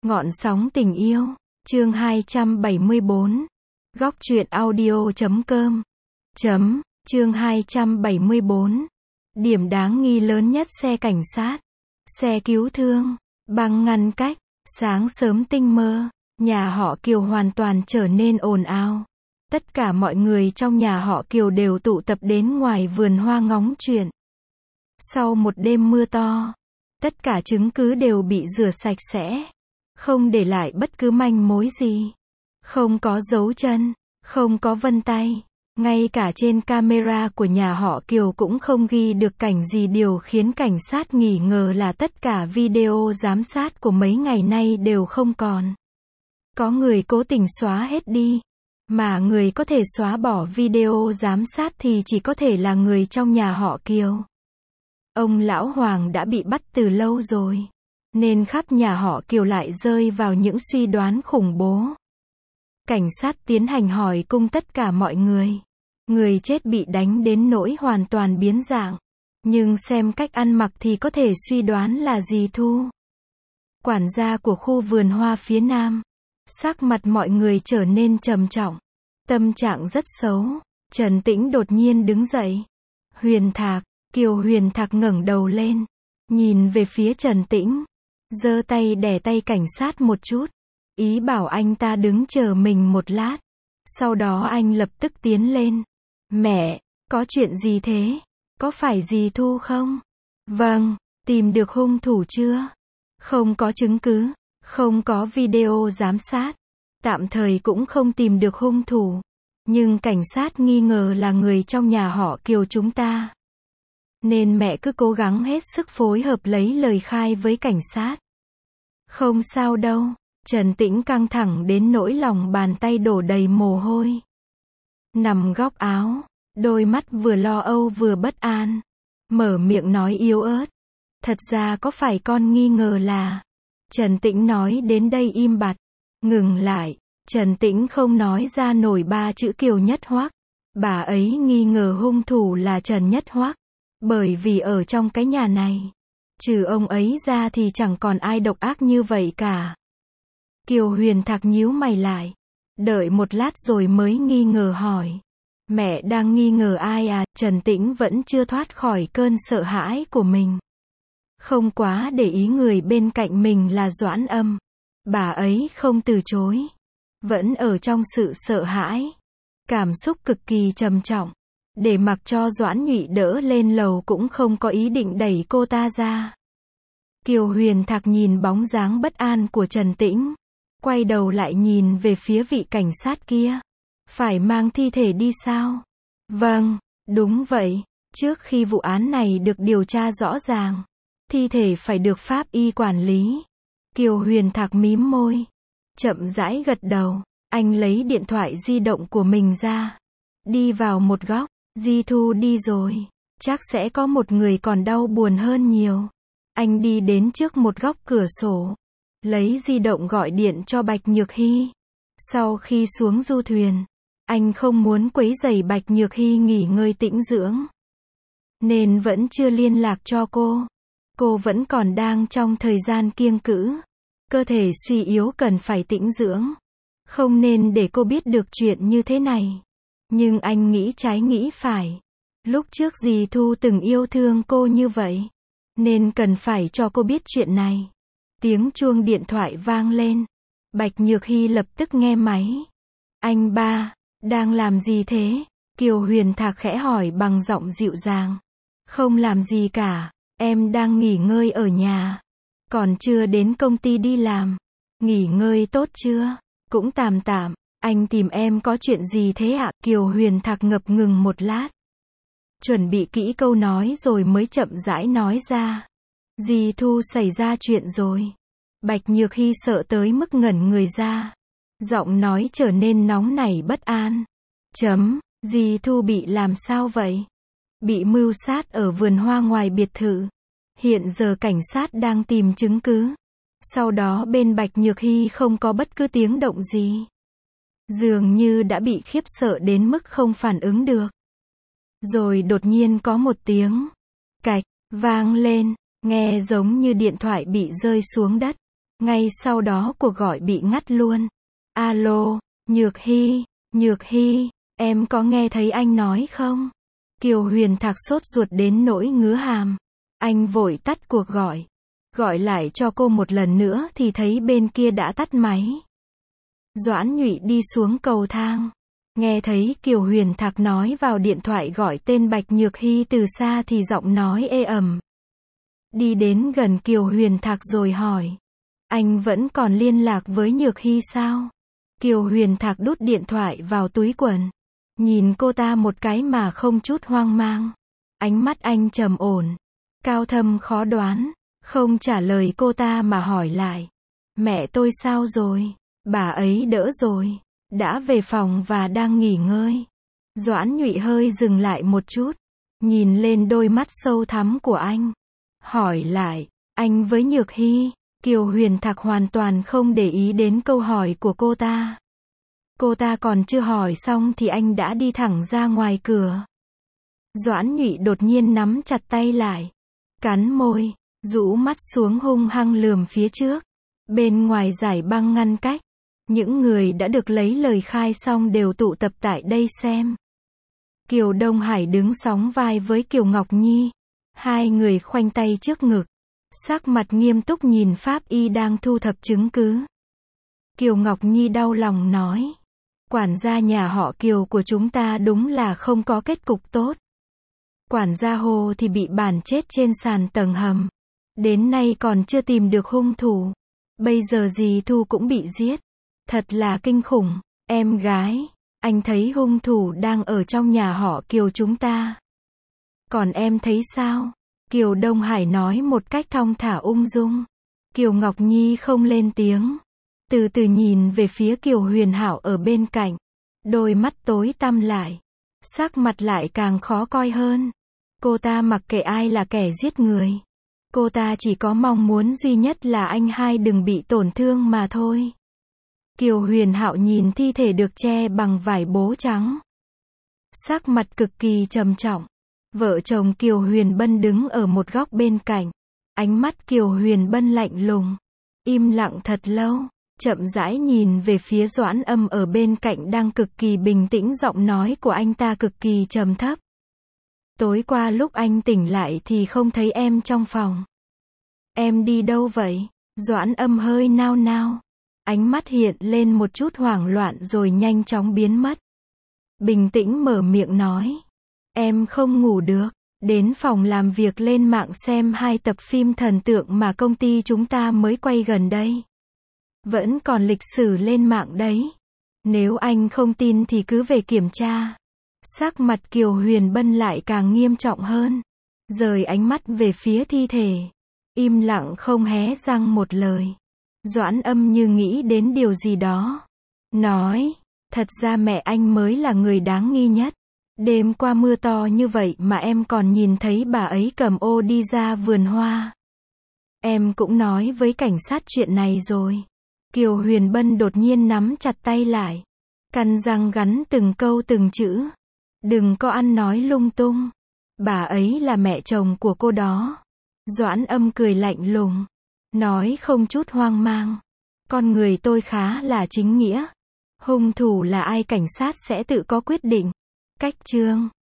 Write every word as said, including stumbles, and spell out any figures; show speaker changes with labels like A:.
A: Ngọn sóng tình yêu, chương hai trăm bảy mươi bốn. Góc truyện audio chấm com. Chấm, chương hai trăm bảy mươi bốn. Điểm đáng nghi lớn nhất xe cảnh sát. Xe cứu thương, băng ngăn cách, sáng sớm tinh mơ, nhà họ Kiều hoàn toàn trở nên ồn ào. Tất cả mọi người trong nhà họ Kiều đều tụ tập đến ngoài vườn hoa ngóng chuyện. Sau một đêm mưa to, tất cả chứng cứ đều bị rửa sạch sẽ, không để lại bất cứ manh mối gì. Không có dấu chân, không có vân tay, ngay cả trên camera của nhà họ Kiều cũng không ghi được cảnh gì, điều khiến cảnh sát nghi ngờ là tất cả video giám sát của mấy ngày nay đều không còn. Có người cố tình xóa hết đi, mà người có thể xóa bỏ video giám sát thì chỉ có thể là người trong nhà họ Kiều. Ông lão Hoàng đã bị bắt từ lâu rồi, nên khắp nhà họ Kiều lại rơi vào những suy đoán khủng bố. Cảnh sát tiến hành hỏi cung tất cả mọi người. Người chết bị đánh đến nỗi hoàn toàn biến dạng, nhưng xem cách ăn mặc thì có thể suy đoán là dì Thu, quản gia của khu vườn hoa phía nam. Sắc mặt mọi người trở nên trầm trọng, tâm trạng rất xấu. Trần Tĩnh đột nhiên đứng dậy. Huyền Thạc, Kiều Huyền Thạc ngẩng đầu lên, nhìn về phía Trần Tĩnh, giơ tay đè tay cảnh sát một chút, ý bảo anh ta đứng chờ mình một lát. Sau đó anh lập tức tiến lên. Mẹ, có chuyện gì thế? Có phải dì Thu không? Vâng, tìm được hung thủ chưa? Không có chứng cứ, không có video giám sát, tạm thời cũng không tìm được hung thủ. Nhưng cảnh sát nghi ngờ là người trong nhà họ Kiều chúng ta, nên mẹ cứ cố gắng hết sức phối hợp lấy lời khai với cảnh sát. Không sao đâu. Trần Tĩnh căng thẳng đến nỗi lòng bàn tay đổ đầy mồ hôi. Nằm góc áo, đôi mắt vừa lo âu vừa bất an, mở miệng nói yếu ớt. Thật ra có phải con nghi ngờ là... Trần Tĩnh nói đến đây im bặt, ngừng lại. Trần Tĩnh không nói ra nổi ba chữ Kiều Nhất Hoắc. Bà ấy nghi ngờ hung thủ là Trần Nhất Hoắc, bởi vì ở trong cái nhà này, trừ ông ấy ra thì chẳng còn ai độc ác như vậy cả. Kiều Huyền Thạc nhíu mày lại, đợi một lát rồi mới nghi ngờ hỏi. Mẹ đang nghi ngờ ai à? Trần Tĩnh vẫn chưa thoát khỏi cơn sợ hãi của mình. Không quá để ý người bên cạnh mình là Doãn Âm. Bà ấy không từ chối, vẫn ở trong sự sợ hãi, cảm xúc cực kỳ trầm trọng. Để mặc cho Doãn Nhụy đỡ lên lầu cũng không có ý định đẩy cô ta ra. Kiều Huyền Thạc nhìn bóng dáng bất an của Trần Tĩnh, quay đầu lại nhìn về phía vị cảnh sát kia. Phải mang thi thể đi sao? Vâng, đúng vậy. Trước khi vụ án này được điều tra rõ ràng, thi thể phải được pháp y quản lý. Kiều Huyền Thạc mím môi, chậm rãi gật đầu. Anh lấy điện thoại di động của mình ra, đi vào một góc. Di Thu đi rồi, chắc sẽ có một người còn đau buồn hơn nhiều. Anh đi đến trước một góc cửa sổ, lấy di động gọi điện cho Bạch Nhược Hy. Sau khi xuống du thuyền, anh không muốn quấy rầy Bạch Nhược Hy nghỉ ngơi tĩnh dưỡng, nên vẫn chưa liên lạc cho cô. Cô vẫn còn đang trong thời gian kiêng cữ, cơ thể suy yếu cần phải tĩnh dưỡng, không nên để cô biết được chuyện như thế này. Nhưng anh nghĩ trái nghĩ phải. Lúc trước dì Thu từng yêu thương cô như vậy, nên cần phải cho cô biết chuyện này. Tiếng chuông điện thoại vang lên. Bạch Nhược Hy lập tức nghe máy. Anh ba, đang làm gì thế? Kiều Huyền Thạc khẽ hỏi bằng giọng dịu dàng. Không làm gì cả, em đang nghỉ ngơi ở nhà. Còn chưa đến công ty đi làm. Nghỉ ngơi tốt chưa? Cũng tạm tạm. Anh tìm em có chuyện gì thế ạ? Kiều Huyền Thạc ngập ngừng một lát, chuẩn bị kỹ câu nói rồi mới chậm rãi nói ra. Dì Thu xảy ra chuyện rồi. Bạch Nhược Hy sợ tới mức ngẩn người ra, giọng nói trở nên nóng nảy bất an. Chấm, dì Thu bị làm sao vậy? Bị mưu sát ở vườn hoa ngoài biệt thự. Hiện giờ cảnh sát đang tìm chứng cứ. Sau đó bên Bạch Nhược Hy không có bất cứ tiếng động gì, dường như đã bị khiếp sợ đến mức không phản ứng được. Rồi đột nhiên có một tiếng cạch vang lên, nghe giống như điện thoại bị rơi xuống đất. Ngay sau đó cuộc gọi bị ngắt luôn. Alo, Nhược Hy, Nhược Hy, em có nghe thấy anh nói không? Kiều Huyền Thạc sốt ruột đến nỗi ngứa hàm. Anh vội tắt cuộc gọi. Gọi lại cho cô một lần nữa thì thấy bên kia đã tắt máy. Doãn Nhụy đi xuống cầu thang. Nghe thấy Kiều Huyền Thạc nói vào điện thoại gọi tên Bạch Nhược Hy từ xa thì giọng nói ê ẩm. Đi đến gần Kiều Huyền Thạc rồi hỏi. Anh vẫn còn liên lạc với Nhược Hy sao? Kiều Huyền Thạc đút điện thoại vào túi quần. Nhìn cô ta một cái mà không chút hoang mang. Ánh mắt anh trầm ổn. Cao thâm khó đoán. Không trả lời cô ta mà hỏi lại. Mẹ tôi sao rồi? Bà ấy đỡ rồi. Đã về phòng và đang nghỉ ngơi. Doãn Nhụy hơi dừng lại một chút. Nhìn lên đôi mắt sâu thẳm của anh. Hỏi lại. Anh với Nhược Hy. Kiều Huyền Thạc hoàn toàn không để ý đến câu hỏi của cô ta. Cô ta còn chưa hỏi xong thì anh đã đi thẳng ra ngoài cửa. Doãn Nhụy đột nhiên nắm chặt tay lại. Cắn môi. Rũ mắt xuống hung hăng lườm phía trước. Bên ngoài dải băng ngăn cách. Những người đã được lấy lời khai xong đều tụ tập tại đây xem. Kiều Đông Hải đứng sóng vai với Kiều Ngọc Nhi. Hai người khoanh tay trước ngực. Sắc mặt nghiêm túc nhìn pháp y đang thu thập chứng cứ. Kiều Ngọc Nhi đau lòng nói. Quản gia nhà họ Kiều của chúng ta đúng là không có kết cục tốt. Quản gia Hồ thì bị bản chết trên sàn tầng hầm. Đến nay còn chưa tìm được hung thủ. Bây giờ dì Thu cũng bị giết. Thật là kinh khủng. Em gái, anh thấy hung thủ đang ở trong nhà họ Kiều chúng ta. Còn em thấy sao? Kiều Đông Hải nói một cách thong thả ung dung. Kiều Ngọc Nhi không lên tiếng. Từ từ nhìn về phía Kiều Huyền Hảo ở bên cạnh. Đôi mắt tối tăm lại. Sắc mặt lại càng khó coi hơn. Cô ta mặc kệ ai là kẻ giết người. Cô ta chỉ có mong muốn duy nhất là anh hai đừng bị tổn thương mà thôi. Kiều Huyền Hạo nhìn thi thể được che bằng vải bố trắng. Sắc mặt cực kỳ trầm trọng. Vợ chồng Kiều Huyền Bân đứng ở một góc bên cạnh. Ánh mắt Kiều Huyền Bân lạnh lùng. Im lặng thật lâu. Chậm rãi nhìn về phía Doãn Âm ở bên cạnh đang cực kỳ bình tĩnh, giọng nói của anh ta cực kỳ trầm thấp. Tối qua lúc anh tỉnh lại thì không thấy em trong phòng. Em đi đâu vậy? Doãn Âm hơi nao nao. Ánh mắt hiện lên một chút hoảng loạn rồi nhanh chóng biến mất. Bình tĩnh mở miệng nói. Em không ngủ được. Đến phòng làm việc lên mạng xem hai tập phim thần tượng mà công ty chúng ta mới quay gần đây. Vẫn còn lịch sử lên mạng đấy. Nếu anh không tin thì cứ về kiểm tra. Sắc mặt Kiều Huyền Bân lại càng nghiêm trọng hơn. Rời ánh mắt về phía thi thể. Im lặng không hé răng một lời. Doãn Âm như nghĩ đến điều gì đó. Nói, thật ra mẹ anh mới là người đáng nghi nhất. Đêm qua mưa to như vậy mà em còn nhìn thấy bà ấy cầm ô đi ra vườn hoa. Em cũng nói với cảnh sát chuyện này rồi. Kiều Huyền Bân đột nhiên nắm chặt tay lại. Căn răng gắn từng câu từng chữ. Đừng có ăn nói lung tung. Bà ấy là mẹ chồng của cô đó. Doãn Âm cười lạnh lùng. Nói không chút hoang mang. Con người tôi khá là chính nghĩa. Hung thủ là ai cảnh sát sẽ tự có quyết định. Cách chương